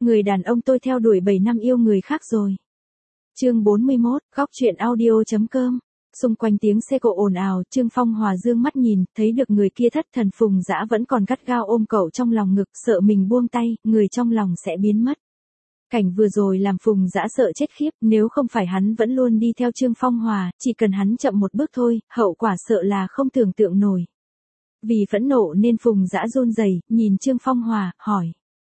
người đàn ông tôi theo đuổi 7 năm yêu người khác rồi. Chương 41, góc truyện audio.com. Xung quanh tiếng xe cộ ồn ào, Trương Phong Hòa dương mắt nhìn, thấy được người kia thất thần Phùng Dã vẫn còn gắt gao ôm cậu trong lòng ngực, sợ mình buông tay, người trong lòng sẽ biến mất. Cảnh vừa rồi làm Phùng Dã sợ chết khiếp, nếu không phải hắn vẫn luôn đi theo Trương Phong Hòa, chỉ cần hắn chậm một bước thôi, hậu quả sợ là không tưởng tượng nổi. Vì phẫn nộ nên Phùng Dã run rẩy, nhìn Trương Phong Hòa, hỏi.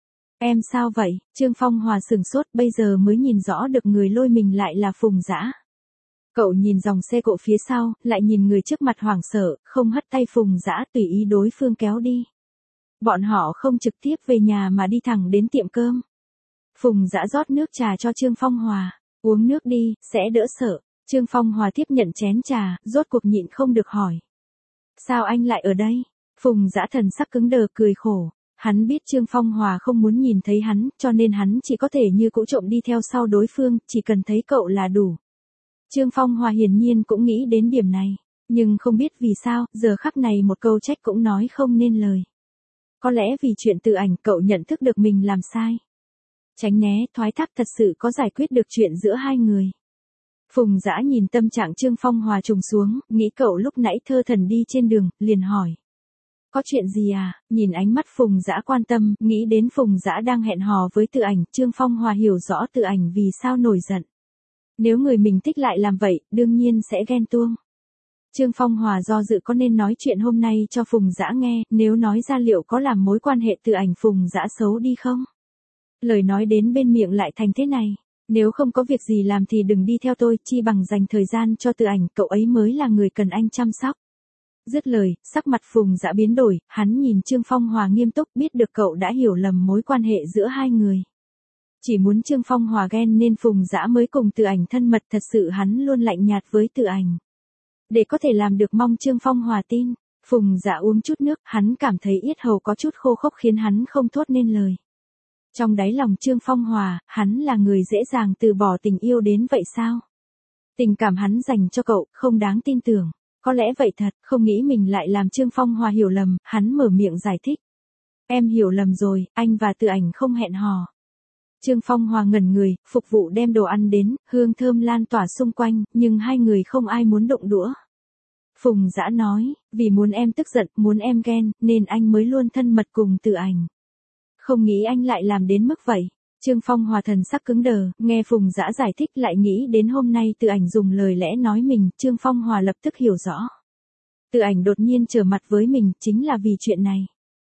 Em sao vậy? Trương Phong Hòa sửng sốt, bây giờ mới nhìn rõ được người lôi mình lại là Phùng Dã. Cậu nhìn dòng xe cộ phía sau, lại nhìn người trước mặt hoảng sợ, không hất tay Phùng Dã tùy ý đối phương kéo đi. Bọn họ không trực tiếp về nhà mà đi thẳng đến tiệm cơm. Phùng Dã rót nước trà cho Trương Phong Hòa, uống nước đi, sẽ đỡ sợ. Trương Phong Hòa tiếp nhận chén trà, rốt cuộc nhịn không được hỏi. Sao anh lại ở đây? Phùng Dã thần sắc cứng đờ cười khổ. Hắn biết Trương Phong Hòa không muốn nhìn thấy hắn, cho nên hắn chỉ có thể như cũ trộm đi theo sau đối phương, chỉ cần thấy cậu là đủ. Trương Phong Hòa hiển nhiên cũng nghĩ đến điểm này, nhưng không biết vì sao, giờ khắc này một câu trách cũng nói không nên lời. Có lẽ vì chuyện Từ Ảnh cậu nhận thức được mình làm sai. Tránh né, thoái thác thật sự có giải quyết được chuyện giữa hai người. Phùng Dã nhìn tâm trạng Trương Phong Hòa trùng xuống, nghĩ cậu lúc nãy thơ thần đi trên đường, liền hỏi. Có chuyện gì à? Nhìn ánh mắt Phùng Dã quan tâm, nghĩ đến Phùng Dã đang hẹn hò với Từ Ảnh, Trương Phong Hòa hiểu rõ Từ Ảnh vì sao nổi giận. Nếu người mình thích lại làm vậy, đương nhiên sẽ ghen tuông. Trương Phong Hòa do dự có nên nói chuyện hôm nay cho Phùng Dã nghe, nếu nói ra liệu có làm mối quan hệ Từ Ảnh Phùng Dã xấu đi không? Lời nói đến bên miệng lại thành thế này, nếu không có việc gì làm thì đừng đi theo tôi, chi bằng dành thời gian cho Từ Ảnh, cậu ấy mới là người cần anh chăm sóc. Dứt lời, sắc mặt Phùng Dã biến đổi, hắn nhìn Trương Phong Hòa nghiêm túc, biết được cậu đã hiểu lầm mối quan hệ giữa hai người. Chỉ muốn Trương Phong Hòa ghen nên Phùng Dã mới cùng Từ Ảnh thân mật, thật sự hắn luôn lạnh nhạt với Từ Ảnh. Để có thể làm được mong Trương Phong Hòa tin, Phùng Dã uống chút nước, hắn cảm thấy yết hầu có chút khô khốc khiến hắn không thốt nên lời. Trong đáy lòng Trương Phong Hòa, hắn là người dễ dàng từ bỏ tình yêu đến vậy sao? Tình cảm hắn dành cho cậu, không đáng tin tưởng. Có lẽ vậy thật, không nghĩ mình lại làm Trương Phong Hòa hiểu lầm, hắn mở miệng giải thích. Em hiểu lầm rồi, anh và Từ Ảnh không hẹn hò. Trương Phong Hòa ngẩn người, phục vụ đem đồ ăn đến, hương thơm lan tỏa xung quanh, nhưng hai người không ai muốn động đũa. Phùng Dã nói, vì muốn em tức giận, muốn em ghen, nên anh mới luôn thân mật cùng Từ Ảnh. Không nghĩ anh lại làm đến mức vậy. Trương Phong Hòa thần sắc cứng đờ, nghe Phùng Dã giải thích lại nghĩ đến hôm nay Từ Ảnh dùng lời lẽ nói mình, Trương Phong Hòa lập tức hiểu rõ. Từ Ảnh đột nhiên trở mặt với mình, chính là vì chuyện này.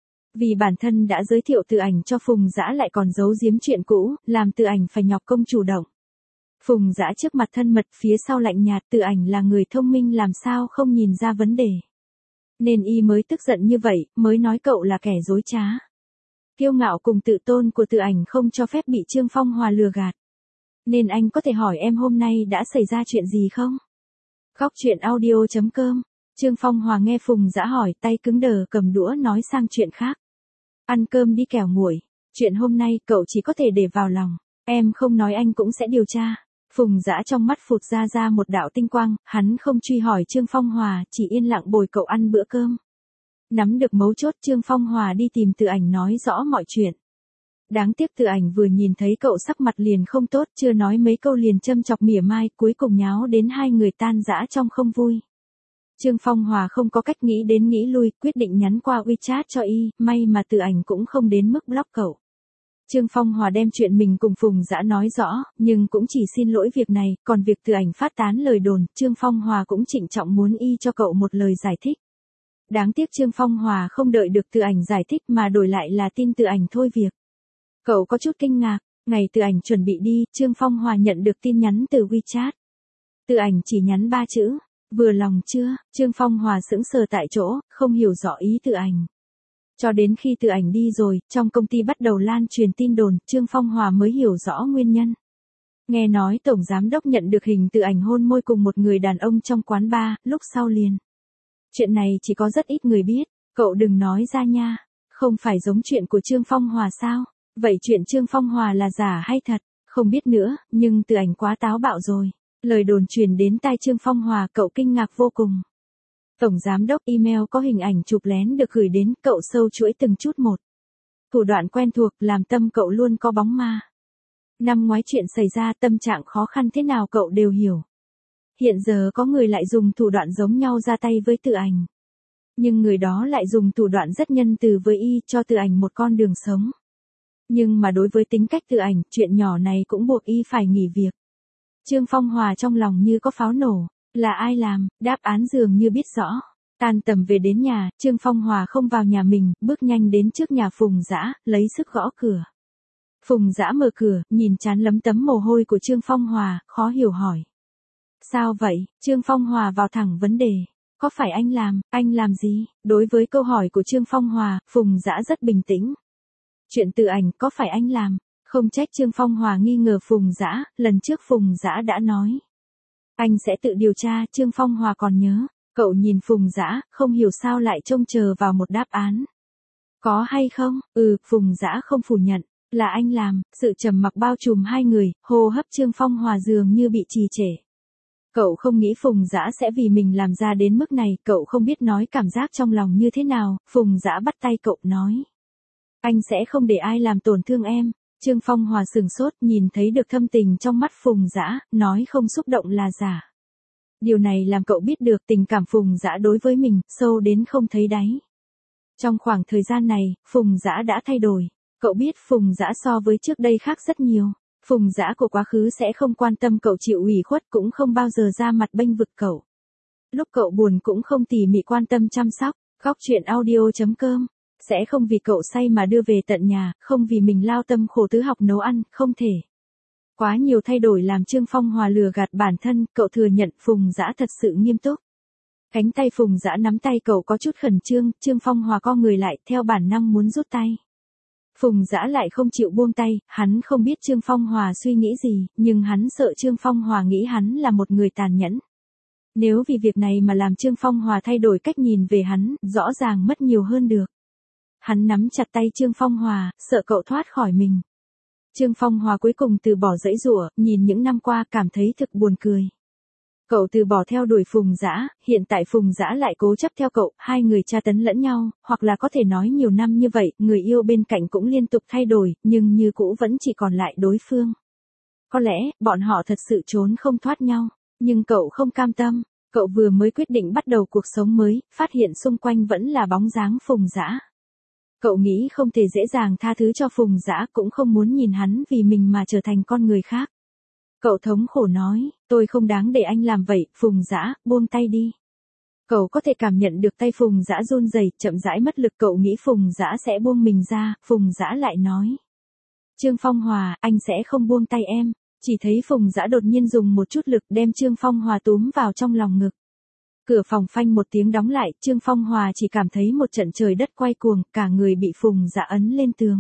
Vì bản thân đã giới thiệu Từ Ảnh cho Phùng Dã lại còn giấu giếm chuyện cũ, làm Từ Ảnh phải nhọc công chủ động. Phùng Dã trước mặt thân mật, phía sau lạnh nhạt, Từ Ảnh là người thông minh làm sao không nhìn ra vấn đề. Nên y mới tức giận như vậy, mới nói cậu là kẻ dối trá. Kiêu ngạo cùng tự tôn của Từ Ảnh không cho phép bị Trương Phong Hòa lừa gạt. Nên anh có thể hỏi em hôm nay đã xảy ra chuyện gì không? Góc truyện audio.com. Trương Phong Hòa nghe Phùng Dã hỏi, tay cứng đờ cầm đũa nói sang chuyện khác. Ăn cơm đi kẻo nguội. Chuyện hôm nay cậu chỉ có thể để vào lòng. Em không nói anh cũng sẽ điều tra. Phùng Dã trong mắt phụt ra một đạo tinh quang, hắn không truy hỏi Trương Phong Hòa, chỉ yên lặng bồi cậu ăn bữa cơm. Nắm được mấu chốt Trương Phong Hòa đi tìm Từ Ảnh nói rõ mọi chuyện. Đáng tiếc Từ Ảnh vừa nhìn thấy cậu sắc mặt liền không tốt, chưa nói mấy câu liền châm chọc mỉa mai, cuối cùng nháo đến hai người tan rã trong không vui. Trương Phong Hòa không có cách nghĩ đến nghĩ lui, quyết định nhắn qua WeChat cho y, may mà Từ Ảnh cũng không đến mức block cậu. Trương Phong Hòa đem chuyện mình cùng Phùng Dã nói rõ, nhưng cũng chỉ xin lỗi việc này, còn việc Từ Ảnh phát tán lời đồn, Trương Phong Hòa cũng trịnh trọng muốn y cho cậu một lời giải thích. Đáng tiếc Trương Phong Hòa không đợi được Từ Ảnh giải thích mà đổi lại là tin Từ Ảnh thôi việc. Cậu có chút kinh ngạc, ngày Từ Ảnh chuẩn bị đi, Trương Phong Hòa nhận được tin nhắn từ WeChat. Từ Ảnh chỉ nhắn 3 chữ, vừa lòng chưa? Trương Phong Hòa sững sờ tại chỗ, không hiểu rõ ý Từ Ảnh. Cho đến khi Từ Ảnh đi rồi, trong công ty bắt đầu lan truyền tin đồn, Trương Phong Hòa mới hiểu rõ nguyên nhân. Nghe nói Tổng Giám Đốc nhận được hình Từ Ảnh hôn môi cùng một người đàn ông trong quán bar, lúc sau liền. Chuyện này chỉ có rất ít người biết, cậu đừng nói ra nha. Không phải giống chuyện của Trương Phong Hòa sao? Vậy chuyện Trương Phong Hòa là giả hay thật? Không biết nữa, nhưng Từ Ảnh quá táo bạo rồi. Lời đồn truyền đến tai Trương Phong Hòa, cậu kinh ngạc vô cùng. Tổng Giám Đốc email có hình ảnh chụp lén được gửi đến, cậu sâu chuỗi từng chút một. Thủ đoạn quen thuộc làm tâm cậu luôn có bóng ma. Năm ngoái chuyện xảy ra, tâm trạng khó khăn thế nào cậu đều hiểu. Hiện giờ có người lại dùng thủ đoạn giống nhau ra tay với Từ Ảnh. Nhưng người đó lại dùng thủ đoạn rất nhân từ với y, cho Từ Ảnh một con đường sống. Nhưng mà đối với tính cách Từ Ảnh, chuyện nhỏ này cũng buộc y phải nghỉ việc. Trương Phong Hòa trong lòng như có pháo nổ. Là ai làm? Đáp án dường như biết rõ. Tan tầm về đến nhà, Trương Phong Hòa không vào nhà mình, bước nhanh đến trước nhà Phùng Dã, lấy sức gõ cửa. Phùng Dã mở cửa, nhìn trán lấm tấm mồ hôi của Trương Phong Hòa, khó hiểu hỏi. Sao vậy? Trương Phong Hòa vào thẳng vấn đề. Có phải anh làm gì? Đối với câu hỏi của Trương Phong Hòa, Phùng Dã rất bình tĩnh. Chuyện Từ Ảnh, có phải anh làm? Không trách Trương Phong Hòa nghi ngờ Phùng Dã, lần trước Phùng Dã đã nói. Anh sẽ tự điều tra, Trương Phong Hòa còn nhớ. Cậu nhìn Phùng Dã, không hiểu sao lại trông chờ vào một đáp án. Có hay không? Phùng Dã không phủ nhận. Là anh làm. Sự trầm mặc bao trùm hai người, hô hấp Trương Phong Hòa dường như bị trì trệ. Cậu không nghĩ Phùng Dã sẽ vì mình làm ra đến mức này, cậu không biết nói cảm giác trong lòng như thế nào. Phùng Dã bắt tay cậu nói. Anh sẽ không để ai làm tổn thương em. Trương Phong Hòa sừng sốt, nhìn thấy được thâm tình trong mắt Phùng Dã, nói không xúc động là giả. Điều này làm cậu biết được tình cảm Phùng Dã đối với mình, sâu đến không thấy đáy. Trong khoảng thời gian này, Phùng Dã đã thay đổi. Cậu biết Phùng Dã so với trước đây khác rất nhiều. Phùng Dã của quá khứ sẽ không quan tâm cậu chịu ủy khuất, cũng không bao giờ ra mặt bênh vực cậu. Lúc cậu buồn cũng không tỉ mỉ quan tâm chăm sóc. Góc chuyện audio.com sẽ không vì cậu say mà đưa về tận nhà, không vì mình lao tâm khổ tứ học nấu ăn, không thể. Quá nhiều thay đổi làm Trương Phong Hòa lừa gạt bản thân, cậu thừa nhận Phùng Dã thật sự nghiêm túc. Cánh tay Phùng Dã nắm tay cậu có chút khẩn trương, Trương Phong Hòa co người lại, theo bản năng muốn rút tay. Phùng Dã lại không chịu buông tay, hắn không biết Trương Phong Hòa suy nghĩ gì, nhưng hắn sợ Trương Phong Hòa nghĩ hắn là một người tàn nhẫn. Nếu vì việc này mà làm Trương Phong Hòa thay đổi cách nhìn về hắn, rõ ràng mất nhiều hơn được. Hắn nắm chặt tay Trương Phong Hòa, sợ cậu thoát khỏi mình. Trương Phong Hòa cuối cùng từ bỏ dãy giụa, nhìn những năm qua cảm thấy thực buồn cười. Cậu từ bỏ theo đuổi Phùng Dã, hiện tại Phùng Dã lại cố chấp theo cậu, hai người tra tấn lẫn nhau, hoặc là có thể nói nhiều năm như vậy, người yêu bên cạnh cũng liên tục thay đổi, nhưng như cũ vẫn chỉ còn lại đối phương. Có lẽ, bọn họ thật sự trốn không thoát nhau, nhưng cậu không cam tâm, cậu vừa mới quyết định bắt đầu cuộc sống mới, phát hiện xung quanh vẫn là bóng dáng Phùng Dã. Cậu nghĩ không thể dễ dàng tha thứ cho Phùng Dã, cũng không muốn nhìn hắn vì mình mà trở thành con người khác. Cậu thống khổ nói, tôi không đáng để anh làm vậy, Phùng Dã, buông tay đi. Cậu có thể cảm nhận được tay Phùng Dã run rẩy, chậm rãi mất lực, cậu nghĩ Phùng Dã sẽ buông mình ra, Phùng Dã lại nói. Trương Phong Hòa, anh sẽ không buông tay em. Chỉ thấy Phùng Dã đột nhiên dùng một chút lực đem Trương Phong Hòa túm vào trong lòng ngực. Cửa phòng phanh một tiếng đóng lại, Trương Phong Hòa chỉ cảm thấy một trận trời đất quay cuồng, cả người bị Phùng Dã ấn lên tường.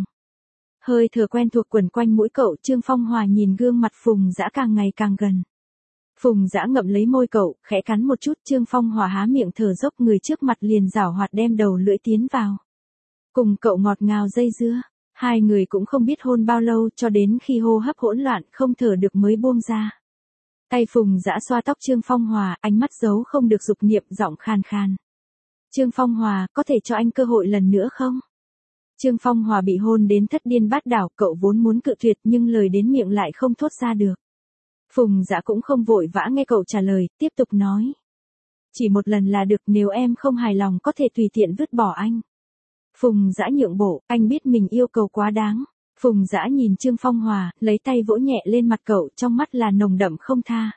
Hơi thở quen thuộc quẩn quanh mũi cậu, Trương Phong Hòa nhìn gương mặt Phùng Dã càng ngày càng gần. Phùng Dã ngậm lấy môi cậu, khẽ cắn một chút, Trương Phong Hòa há miệng thở dốc, người trước mặt liền giảo hoạt đem đầu lưỡi tiến vào. Cùng cậu ngọt ngào dây dưa, hai người cũng không biết hôn bao lâu, cho đến khi hô hấp hỗn loạn, không thở được mới buông ra. Tay Phùng Dã xoa tóc Trương Phong Hòa, ánh mắt giấu không được dục niệm, giọng khàn khàn. Trương Phong Hòa, có thể cho anh cơ hội lần nữa không? Trương Phong Hòa bị hôn đến thất điên bát đảo, cậu vốn muốn cự tuyệt nhưng lời đến miệng lại không thốt ra được. Phùng Dã cũng không vội vã nghe cậu trả lời, tiếp tục nói. Chỉ một lần là được, nếu em không hài lòng có thể tùy tiện vứt bỏ anh. Phùng Dã nhượng bộ, anh biết mình yêu cầu quá đáng. Phùng Dã nhìn Trương Phong Hòa, lấy tay vỗ nhẹ lên mặt cậu, trong mắt là nồng đậm không tha.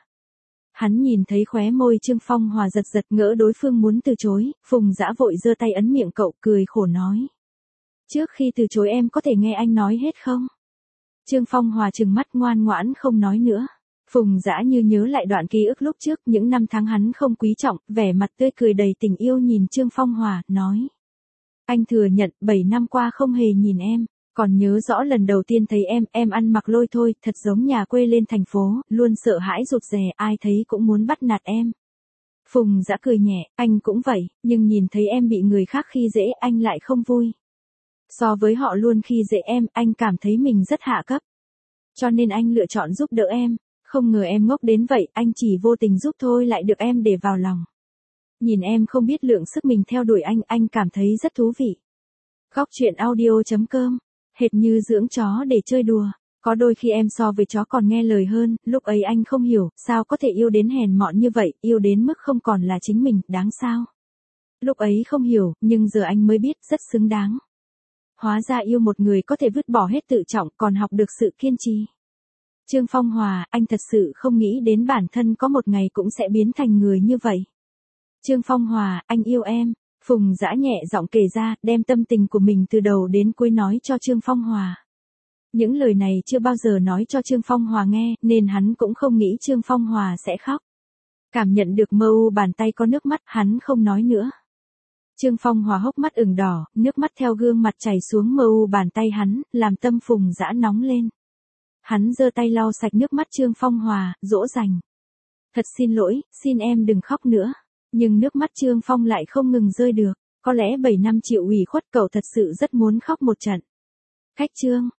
Hắn nhìn thấy khóe môi Trương Phong Hòa giật giật, ngỡ đối phương muốn từ chối, Phùng Dã vội giơ tay ấn miệng cậu, cười khổ nói. Trước khi từ chối em có thể nghe anh nói hết không? Trương Phong Hòa trừng mắt ngoan ngoãn không nói nữa. Phùng Dã như nhớ lại đoạn ký ức lúc trước, những năm tháng hắn không quý trọng, vẻ mặt tươi cười đầy tình yêu nhìn Trương Phong Hòa, nói. Anh thừa nhận, 7 năm qua không hề nhìn em, còn nhớ rõ lần đầu tiên thấy em ăn mặc lôi thôi, thật giống nhà quê lên thành phố, luôn sợ hãi rụt rè, ai thấy cũng muốn bắt nạt em. Phùng Dã cười nhẹ, anh cũng vậy, nhưng nhìn thấy em bị người khác khi dễ, anh lại không vui. So với họ luôn khi dễ em, anh cảm thấy mình rất hạ cấp. Cho nên anh lựa chọn giúp đỡ em, không ngờ em ngốc đến vậy, anh chỉ vô tình giúp thôi lại được em để vào lòng. Nhìn em không biết lượng sức mình theo đuổi anh cảm thấy rất thú vị. Góc chuyện audio.com hệt như dưỡng chó để chơi đùa. Có đôi khi em so với chó còn nghe lời hơn, lúc ấy anh không hiểu, sao có thể yêu đến hèn mọn như vậy, yêu đến mức không còn là chính mình, đáng sao? Lúc ấy không hiểu, nhưng giờ anh mới biết, rất xứng đáng. Hóa ra yêu một người có thể vứt bỏ hết tự trọng, còn học được sự kiên trì. Trương Phong Hòa, anh thật sự không nghĩ đến bản thân có một ngày cũng sẽ biến thành người như vậy. Trương Phong Hòa, anh yêu em. Phùng Dã nhẹ giọng kể ra, đem tâm tình của mình từ đầu đến cuối nói cho Trương Phong Hòa. Những lời này chưa bao giờ nói cho Trương Phong Hòa nghe, nên hắn cũng không nghĩ Trương Phong Hòa sẽ khóc. Cảm nhận được mơ u bàn tay có nước mắt, hắn không nói nữa. Trương Phong Hòa hốc mắt ửng đỏ, nước mắt theo gương mặt chảy xuống mơ u bàn tay hắn, làm tâm Phùng Dã nóng lên. Hắn giơ tay lau sạch nước mắt Trương Phong Hòa, dỗ dành. Thật xin lỗi, xin em đừng khóc nữa. Nhưng nước mắt Trương Phong lại không ngừng rơi được. Có lẽ 7 năm chịu ủy khuất cậu thật sự rất muốn khóc một trận. Cách Trương